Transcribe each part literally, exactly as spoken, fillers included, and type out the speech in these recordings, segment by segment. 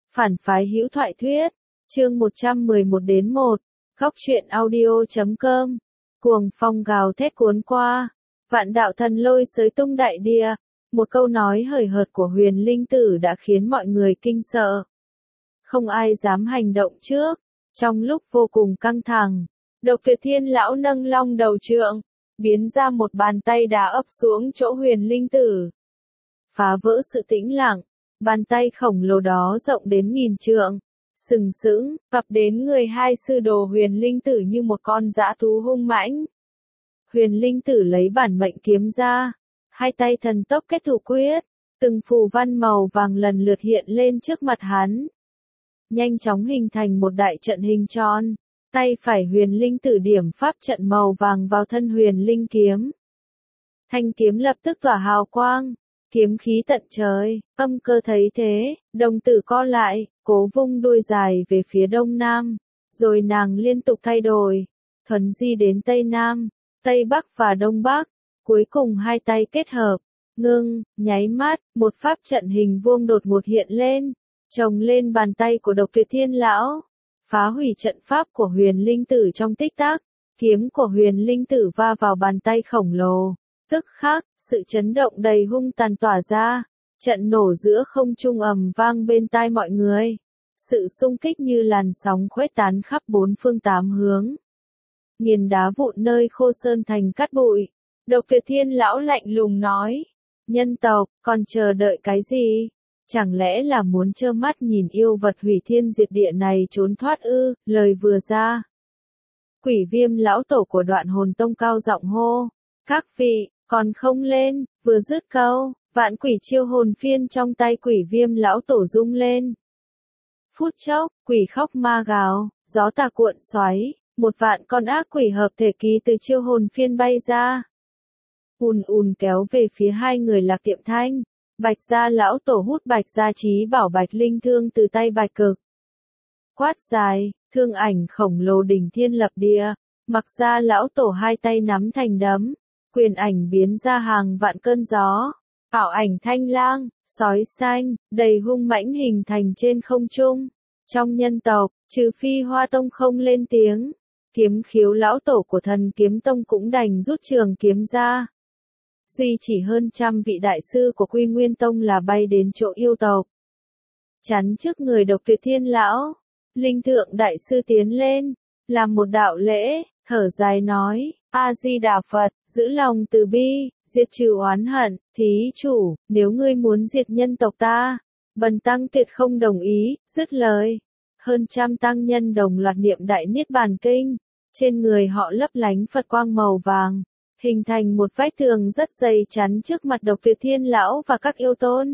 Phản phái hữu thoại thuyết, chương một trăm mười một đến một, góc truyện audio chấm com, cuồng phong gào thét cuốn qua, vạn đạo thần lôi xới tung đại địa, một câu nói hời hợt của Huyền Linh Tử đã khiến mọi người kinh sợ. Không ai dám hành động trước, trong lúc vô cùng căng thẳng, Độc Tuyệt Thiên lão nâng long đầu trượng, biến ra một bàn tay đá ập xuống chỗ Huyền Linh Tử. Phá vỡ sự tĩnh lặng, bàn tay khổng lồ đó rộng đến nghìn trượng, sừng sững, cặp đến người hai sư đồ Huyền Linh Tử như một con dã thú hung mãnh. Huyền Linh Tử lấy bản mệnh kiếm ra, hai tay thần tốc kết thủ quyết, từng phù văn màu vàng lần lượt hiện lên trước mặt hắn. Nhanh chóng hình thành một đại trận hình tròn, tay phải Huyền Linh Tử điểm pháp trận màu vàng vào thân Huyền Linh kiếm. Thanh kiếm lập tức tỏa hào quang, kiếm khí tận trời, âm cơ thấy thế, đồng tử co lại, cố vung đuôi dài về phía đông nam, rồi nàng liên tục thay đổi, thuần di đến tây nam, tây bắc và đông bắc, cuối cùng hai tay kết hợp, ngưng, nháy mắt, một pháp trận hình vuông đột ngột hiện lên, chồng lên bàn tay của Độc Tuyệt Thiên lão, phá hủy trận pháp của Huyền Linh Tử trong tích tắc, kiếm của Huyền Linh Tử va vào bàn tay khổng lồ. Tức khắc, sự chấn động đầy hung tàn tỏa ra, trận nổ giữa không trung ầm vang bên tai mọi người. Sự xung kích như làn sóng khuếch tán khắp bốn phương tám hướng. Nghiền đá vụn nơi khô sơn thành cát bụi. Độc Tuyệt Thiên lão lạnh lùng nói, nhân tộc, còn chờ đợi cái gì? Chẳng lẽ là muốn trơ mắt nhìn yêu vật hủy thiên diệt địa này trốn thoát ư? Lời vừa ra. Quỷ Viêm lão tổ của Đoạn Hồn Tông cao giọng hô, các vị, còn không lên, vừa dứt câu, vạn quỷ chiêu hồn phiên trong tay Quỷ Viêm lão tổ rung lên. Phút chốc, quỷ khóc ma gào, gió tà cuộn xoáy, một vạn con ác quỷ hợp thể kỳ từ chiêu hồn phiên bay ra. Ùn ùn kéo về phía hai người Lạc Tiệm Thanh, Bạch Gia lão tổ hút Bạch Gia Chí bảo Bạch Linh thương từ tay Bạch Cực. Quát dài, thương ảnh khổng lồ đỉnh thiên lập địa, Mặc Gia lão tổ hai tay nắm thành đấm. Quyền ảnh biến ra hàng vạn cơn gió, ảo ảnh thanh lang, sói xanh, đầy hung mãnh hình thành trên không trung. Trong nhân tộc, trừ Phi Hoa Tông không lên tiếng, Kiếm Khiếu lão tổ của Thần Kiếm Tông cũng đành rút trường kiếm ra. Duy chỉ hơn trăm vị đại sư của Quy Nguyên Tông là bay đến chỗ yêu tộc. Chắn trước người Độc Tuyệt Thiên lão, Linh Thượng đại sư tiến lên, làm một đạo lễ, thở dài nói, A-di-đà Phật, giữ lòng từ bi, diệt trừ oán hận, thí chủ, nếu ngươi muốn diệt nhân tộc ta, bần tăng tuyệt không đồng ý, dứt lời. Hơn trăm tăng nhân đồng loạt niệm đại niết bàn kinh, trên người họ lấp lánh Phật quang màu vàng, hình thành một vách tường rất dày chắn trước mặt Độc Tuyệt Thiên lão và các yêu tôn.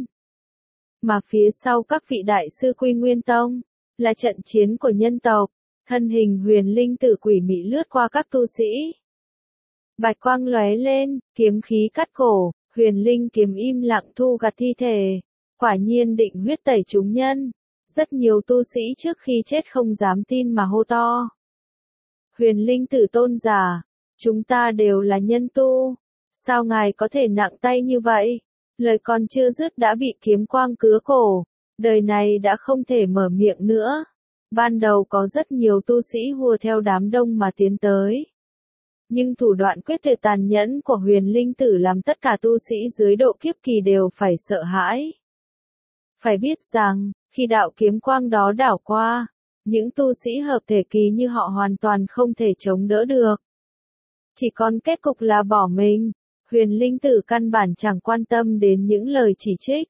Mà phía sau các vị đại sư Quy Nguyên Tông, là trận chiến của nhân tộc. Thân hình Huyền Linh Tử quỷ mị lướt qua các tu sĩ. Bạch quang lóe lên, kiếm khí cắt cổ, Huyền Linh kiếm im lặng thu gặt thi thể. Quả nhiên định huyết tẩy chúng nhân. Rất nhiều tu sĩ trước khi chết không dám tin mà hô to. Huyền Linh Tử tôn giả, chúng ta đều là nhân tu. Sao ngài có thể nặng tay như vậy? Lời còn chưa dứt đã bị kiếm quang cứa cổ. Đời này đã không thể mở miệng nữa. Ban đầu có rất nhiều tu sĩ hùa theo đám đông mà tiến tới. Nhưng thủ đoạn quyết tuyệt tàn nhẫn của Huyền Linh Tử làm tất cả tu sĩ dưới độ kiếp kỳ đều phải sợ hãi. Phải biết rằng, khi đạo kiếm quang đó đảo qua, những tu sĩ hợp thể kỳ như họ hoàn toàn không thể chống đỡ được. Chỉ còn kết cục là bỏ mình. Huyền Linh Tử căn bản chẳng quan tâm đến những lời chỉ trích.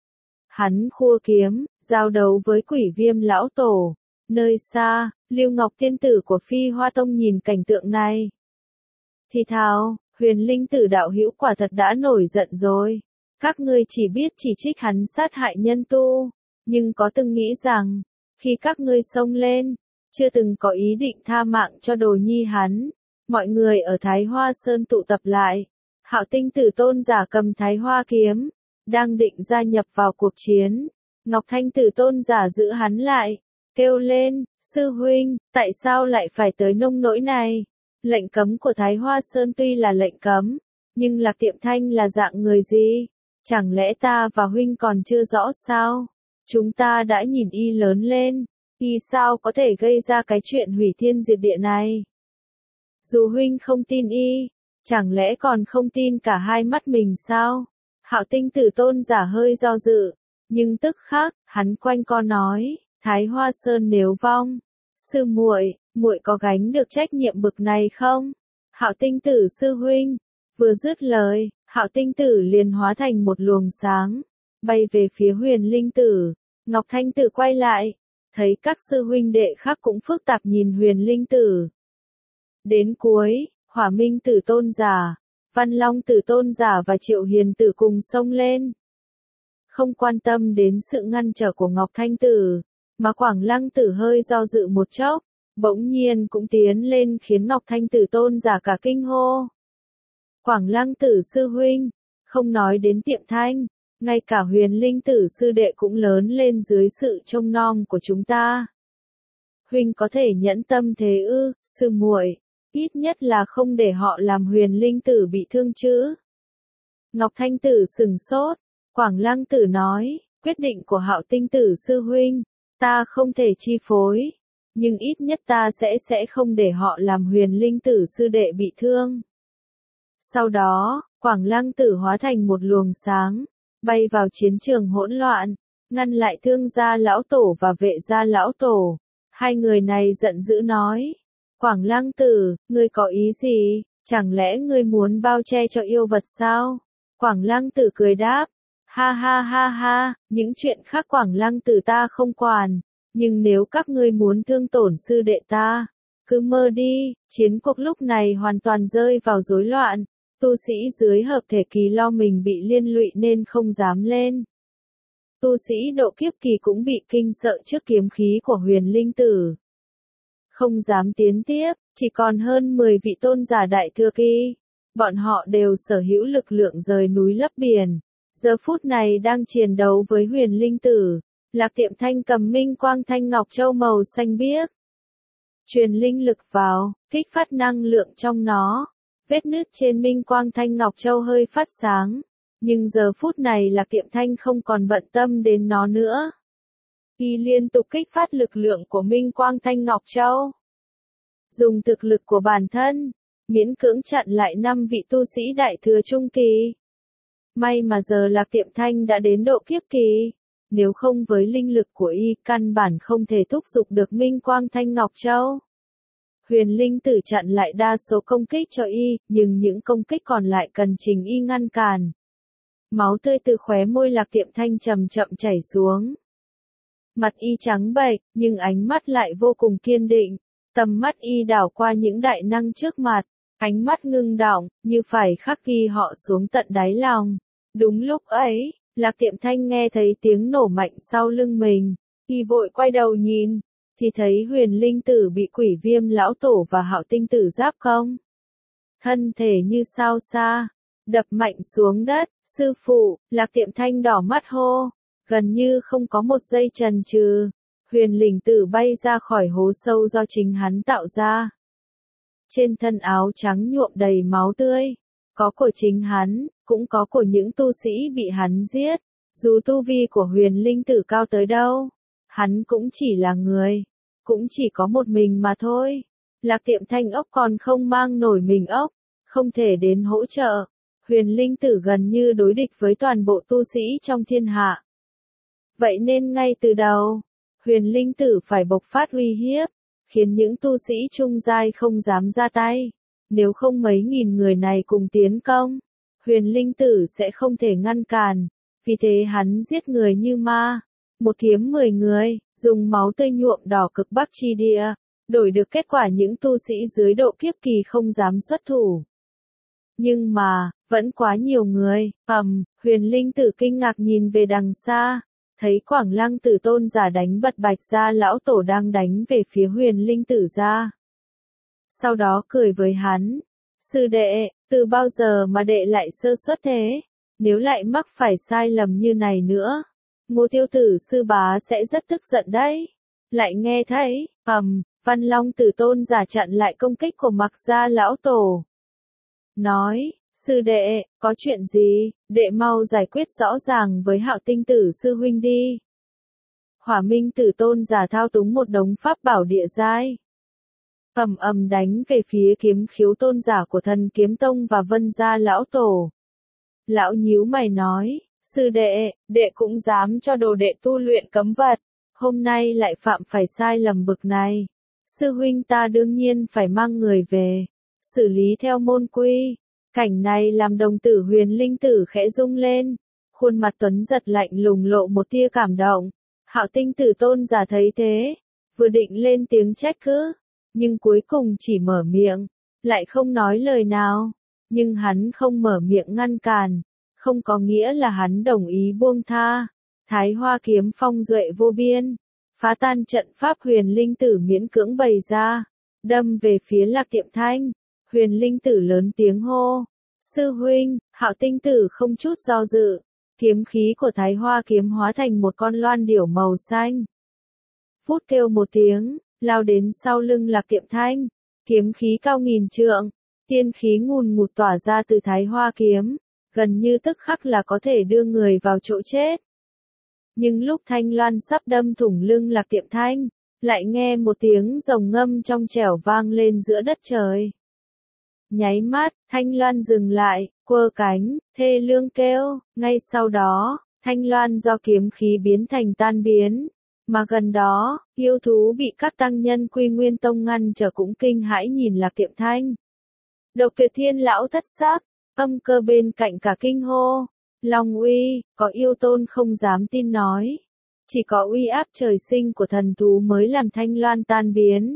Hắn khua kiếm, giao đấu với Quỷ Viêm lão tổ. Nơi xa, Lưu Ngọc tiên tử của Phi Hoa Tông nhìn cảnh tượng này. Thì thào, Huyền Linh Tử đạo hữu quả thật đã nổi giận rồi. Các ngươi chỉ biết chỉ trích hắn sát hại nhân tu, nhưng có từng nghĩ rằng, khi các ngươi xông lên, chưa từng có ý định tha mạng cho đồ nhi hắn. Mọi người ở Thái Hoa Sơn tụ tập lại. Hạo Tinh Tử tôn giả cầm Thái Hoa kiếm, đang định gia nhập vào cuộc chiến. Ngọc Thanh Tử tôn giả giữ hắn lại. Kêu lên, sư huynh, tại sao lại phải tới nông nỗi này? Lệnh cấm của Thái Hoa Sơn tuy là lệnh cấm, nhưng Lạc Tiệm Thanh là dạng người gì? Chẳng lẽ ta và huynh còn chưa rõ sao? Chúng ta đã nhìn y lớn lên, y sao có thể gây ra cái chuyện hủy thiên diệt địa này? Dù huynh không tin y, chẳng lẽ còn không tin cả hai mắt mình sao? Hạo Tinh Tử tôn giả hơi do dự, nhưng tức khắc, hắn quanh co nói, Thái Hoa Sơn nếu vong, sư muội, muội có gánh được trách nhiệm bực này không? Hạo Tinh Tử sư huynh, vừa dứt lời, Hạo Tinh Tử liền hóa thành một luồng sáng, bay về phía Huyền Linh Tử. Ngọc Thanh Tử quay lại, thấy các sư huynh đệ khác cũng phức tạp nhìn Huyền Linh Tử. Đến cuối, Hỏa Minh Tử tôn giả, Văn Long Tử tôn giả và Triệu Hiền Tử cùng xông lên. Không quan tâm đến sự ngăn trở của Ngọc Thanh Tử, mà Quảng Lăng Tử hơi do dự một chốc, bỗng nhiên cũng tiến lên khiến Ngọc Thanh Tử tôn giả cả kinh hô. Quảng Lăng Tử sư huynh, không nói đến Tiệm Thanh, ngay cả Huyền Linh Tử sư đệ cũng lớn lên dưới sự trông nom của chúng ta. Huynh có thể nhẫn tâm thế ư, sư muội, ít nhất là không để họ làm Huyền Linh Tử bị thương chứ. Ngọc Thanh Tử sừng sốt, Quảng Lăng Tử nói, quyết định của Hạo Tinh Tử sư huynh, ta không thể chi phối, nhưng ít nhất ta sẽ sẽ không để họ làm Huyền Linh Tử sư đệ bị thương. Sau đó, Quảng Lăng Tử hóa thành một luồng sáng, bay vào chiến trường hỗn loạn, ngăn lại Thương gia lão tổ và Vệ gia lão tổ. Hai người này giận dữ nói, Quảng Lăng Tử, ngươi có ý gì, chẳng lẽ ngươi muốn bao che cho yêu vật sao? Quảng Lăng Tử cười đáp, ha ha ha ha, những chuyện khác Quảng Lăng Tử ta không quản, nhưng nếu các ngươi muốn thương tổn sư đệ ta, cứ mơ đi. Chiến cuộc lúc này hoàn toàn rơi vào rối loạn, tu sĩ dưới hợp thể kỳ lo mình bị liên lụy nên không dám lên. Tu sĩ độ kiếp kỳ cũng bị kinh sợ trước kiếm khí của Huyền Linh Tử. Không dám tiến tiếp, chỉ còn hơn mười vị tôn giả đại thừa kỳ. Bọn họ đều sở hữu lực lượng rời núi lấp biển. Giờ phút này đang chiến đấu với Huyền Linh Tử. Lạc Tiệm Thanh cầm minh quang thanh ngọc châu màu xanh biếc. Truyền linh lực vào, kích phát năng lượng trong nó. Vết nứt trên minh quang thanh ngọc châu hơi phát sáng. Nhưng giờ phút này Lạc Tiệm Thanh không còn bận tâm đến nó nữa. Y liên tục kích phát lực lượng của minh quang thanh ngọc châu. Dùng thực lực của bản thân, miễn cưỡng chặn lại năm vị tu sĩ đại thừa trung kỳ. May mà giờ Lạc Tiệm Thanh đã đến độ kiếp kỳ. Nếu không với linh lực của y, căn bản không thể thúc giục được minh quang thanh ngọc châu. Huyền Linh Tử chặn lại đa số công kích cho y, nhưng những công kích còn lại cần Trình y ngăn cản. Máu tươi từ khóe môi Lạc Tiệm Thanh chậm chậm chảy xuống. Mặt y trắng bệch, nhưng ánh mắt lại vô cùng kiên định. Tầm mắt y đảo qua những đại năng trước mặt, ánh mắt ngưng đọng, như phải khắc ghi họ xuống tận đáy lòng. Đúng lúc ấy, Lạc Tiệm Thanh nghe thấy tiếng nổ mạnh sau lưng mình, y vội quay đầu nhìn, thì thấy Huyền Linh Tử bị Quỷ Viêm lão tổ và Hạo Tinh Tử giáp công. Thân thể như sao xa, đập mạnh xuống đất, sư phụ, Lạc Tiệm Thanh đỏ mắt hô, gần như không có một giây chần chừ, Huyền Linh Tử bay ra khỏi hố sâu do chính hắn tạo ra. Trên thân áo trắng nhuộm đầy máu tươi, có của chính hắn, cũng có của những tu sĩ bị hắn giết. Dù tu vi của Huyền Linh Tử cao tới đâu, hắn cũng chỉ là người, cũng chỉ có một mình mà thôi. Lạc Tiệm Thanh ốc còn không mang nổi mình ốc, không thể đến hỗ trợ. Huyền Linh Tử gần như đối địch với toàn bộ tu sĩ trong thiên hạ. Vậy nên ngay từ đầu, Huyền Linh Tử phải bộc phát uy hiếp, khiến những tu sĩ trung giai không dám ra tay. Nếu không mấy nghìn người này cùng tiến công, Huyền Linh Tử sẽ không thể ngăn cản. Vì thế hắn giết người như ma, một kiếm mười người, dùng máu tươi nhuộm đỏ cực Bắc chi địa, đổi được kết quả những tu sĩ dưới độ kiếp kỳ không dám xuất thủ. Nhưng mà, vẫn quá nhiều người, ầm, Huyền Linh Tử kinh ngạc nhìn về đằng xa, thấy Quảng Lăng Tử tôn giả đánh bật Bạch gia lão tổ đang đánh về phía Huyền Linh Tử gia. Sau đó cười với hắn, sư đệ, từ bao giờ mà đệ lại sơ suất thế, nếu lại mắc phải sai lầm như này nữa, Ngô Tiêu Tử sư bá sẽ rất tức giận đấy. Lại nghe thấy, ầm, Văn Long Tử tôn giả chặn lại công kích của Mặc gia lão tổ. Nói, sư đệ, có chuyện gì, đệ mau giải quyết rõ ràng với Hạo Tinh Tử sư huynh đi. Hỏa Minh Tử tôn giả thao túng một đống pháp bảo địa giai, ầm ầm đánh về phía kiếm khiếu tôn giả của Thần Kiếm Tông và Vân gia lão tổ. Lão nhíu mày nói, sư đệ, đệ cũng dám cho đồ đệ tu luyện cấm vật, hôm nay lại phạm phải sai lầm bực này. Sư huynh ta đương nhiên phải mang người về, xử lý theo môn quy. Cảnh này làm đồng tử Huyền Linh Tử khẽ rung lên, khuôn mặt tuấn giật lạnh lùng lộ một tia cảm động. Hạo Tinh Tử tôn giả thấy thế, vừa định lên tiếng trách cứ, nhưng cuối cùng chỉ mở miệng, lại không nói lời nào. Nhưng hắn không mở miệng ngăn cản, không có nghĩa là hắn đồng ý buông tha. Thái Hoa kiếm phong duệ vô biên, phá tan trận pháp Huyền Linh Tử miễn cưỡng bày ra, đâm về phía Lạc Tiệm Thanh. Huyền Linh Tử lớn tiếng hô, sư huynh. Hạo Tinh Tử không chút do dự, kiếm khí của Thái Hoa kiếm hóa thành một con loan điểu màu xanh. Phút kêu một tiếng, lao đến sau lưng Lạc Tiệm Thanh, kiếm khí cao nghìn trượng, tiên khí ngùn ngụt tỏa ra từ Thái Hoa kiếm, gần như tức khắc là có thể đưa người vào chỗ chết. Nhưng lúc thanh loan sắp đâm thủng lưng Lạc Tiệm Thanh, lại nghe một tiếng rồng ngâm trong trẻo vang lên giữa đất trời. Nháy mắt, thanh loan dừng lại, quơ cánh, thê lương kêu, ngay sau đó, thanh loan do kiếm khí biến thành tan biến. Mà gần đó, yêu thú bị các tăng nhân Quy Nguyên Tông ngăn trở cũng kinh hãi nhìn Lạc Tiệm Thanh. Độc Tuyệt Thiên lão thất sắc, Âm Cơ bên cạnh cả kinh hô, Long uy, có yêu tôn không dám tin nói. Chỉ có uy áp trời sinh của thần thú mới làm thanh loan tan biến.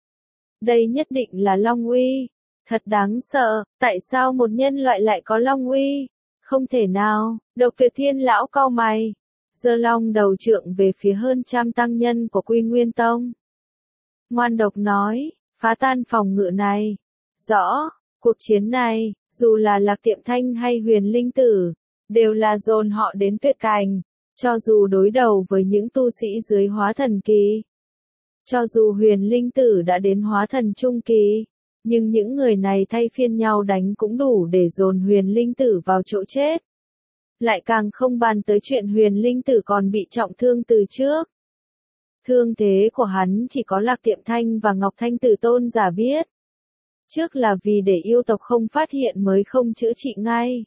Đây nhất định là Long uy, thật đáng sợ, tại sao một nhân loại lại có Long uy? Không thể nào. Độc Tuyệt Thiên lão cau mày, giơ long đầu trượng về phía hơn trăm tăng nhân của Quy Nguyên Tông. Ngoan độc nói, phá tan phòng ngự này. Rõ, cuộc chiến này, dù là Lạc Tiệm Thanh hay Huyền Linh Tử, đều là dồn họ đến tuyệt cảnh, cho dù đối đầu với những tu sĩ dưới hóa thần kỳ. Cho dù Huyền Linh Tử đã đến hóa thần trung kỳ, nhưng những người này thay phiên nhau đánh cũng đủ để dồn Huyền Linh Tử vào chỗ chết. Lại càng không bàn tới chuyện Huyền Linh Tử còn bị trọng thương từ trước. Thương thế của hắn chỉ có Lạc Tiệm Thanh và Ngọc Thanh Tử tôn giả biết. Trước là vì để yêu tộc không phát hiện mới không chữa trị ngay.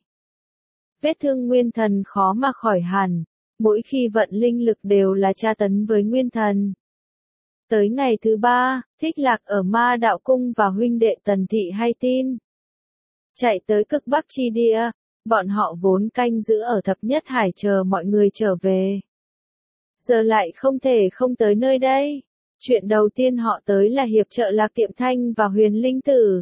Vết thương nguyên thần khó mà khỏi hẳn, mỗi khi vận linh lực đều là tra tấn với nguyên thần. Tới ngày thứ ba, Thích Lạc ở Ma Đạo Cung và huynh đệ Tần Thị hay tin. Chạy tới cực Bắc chi địa, bọn họ vốn canh giữ ở Thập Nhất Hải chờ mọi người trở về. Giờ lại không thể không tới nơi đây. Chuyện đầu tiên họ tới là hiệp trợ Lạc Tiệm Thanh và Huyền Linh Tử.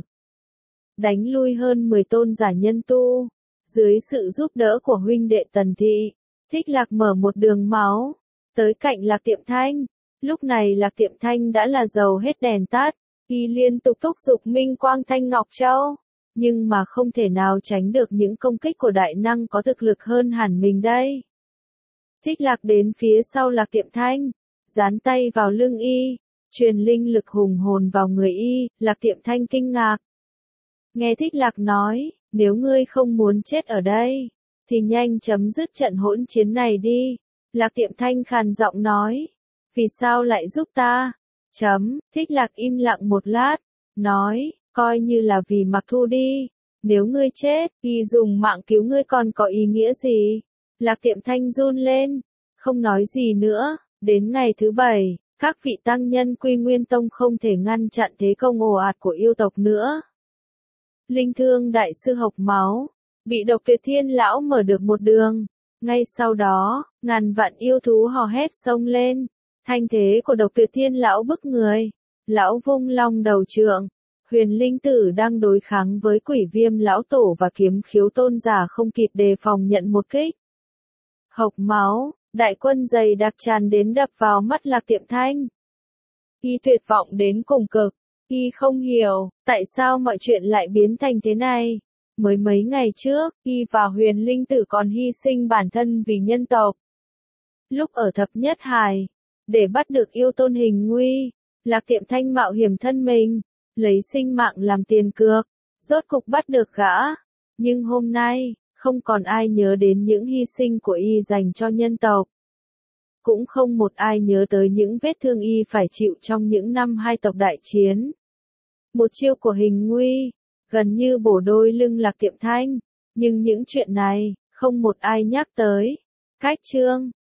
Đánh lui hơn mười tôn giả nhân tu. Dưới sự giúp đỡ của huynh đệ Tần Thị, Thích Lạc mở một đường máu, tới cạnh Lạc Tiệm Thanh. Lúc này Lạc Tiệm Thanh đã là dầu hết đèn tắt, y liên tục thúc giục Minh Quang Thanh Ngọc Châu, nhưng mà không thể nào tránh được những công kích của đại năng có thực lực hơn hẳn mình đây. Thích Lạc đến phía sau Lạc Tiệm Thanh, dán tay vào lưng y, truyền linh lực hùng hồn vào người y. Lạc Tiệm Thanh kinh ngạc. Nghe Thích Lạc nói, nếu ngươi không muốn chết ở đây, thì nhanh chấm dứt trận hỗn chiến này đi. Lạc Tiệm Thanh khàn giọng nói, vì sao lại giúp ta? Chấm, Thích Lạc im lặng một lát, nói, coi như là vì Mặc Thu đi. Nếu ngươi chết, y dùng mạng cứu ngươi còn có ý nghĩa gì? Lạc Tiệm Thanh run lên, không nói gì nữa. Đến ngày thứ bảy, các vị tăng nhân Quy Nguyên Tông không thể ngăn chặn thế công ồ ạt của yêu tộc nữa. Linh Thương đại sư hộc máu, bị Độc Tuyệt Thiên lão mở được một đường. Ngay sau đó, ngàn vạn yêu thú hò hét xông lên. Thanh thế của Độc Tuyệt Thiên lão bức người. Lão vung long đầu trượng. Huyền Linh Tử đang đối kháng với Quỷ Viêm lão tổ và Kiếm Khiếu tôn giả không kịp đề phòng nhận một kích. Hộc máu, đại quân dày đặc tràn đến đập vào mắt Lạc Tiệm Thanh. Y tuyệt vọng đến cùng cực. Y không hiểu, tại sao mọi chuyện lại biến thành thế này. Mới mấy ngày trước, Y và Huyền Linh Tử còn hy sinh bản thân vì nhân tộc. Lúc ở Thập Nhất Hải, để bắt được yêu tôn hình nguy, Lạc Tiệm Thanh mạo hiểm thân mình, lấy sinh mạng làm tiền cược, rốt cục bắt được gã. Nhưng hôm nay, không còn ai nhớ đến những hy sinh của Y dành cho nhân tộc. cũng không một ai nhớ tới những vết thương y phải chịu trong những năm hai tộc đại chiến. Một chiêu của Hình Nguy, gần như bổ đôi lưng Lạc Tiệm Thanh, nhưng những chuyện này, không một ai nhắc tới. Cách chương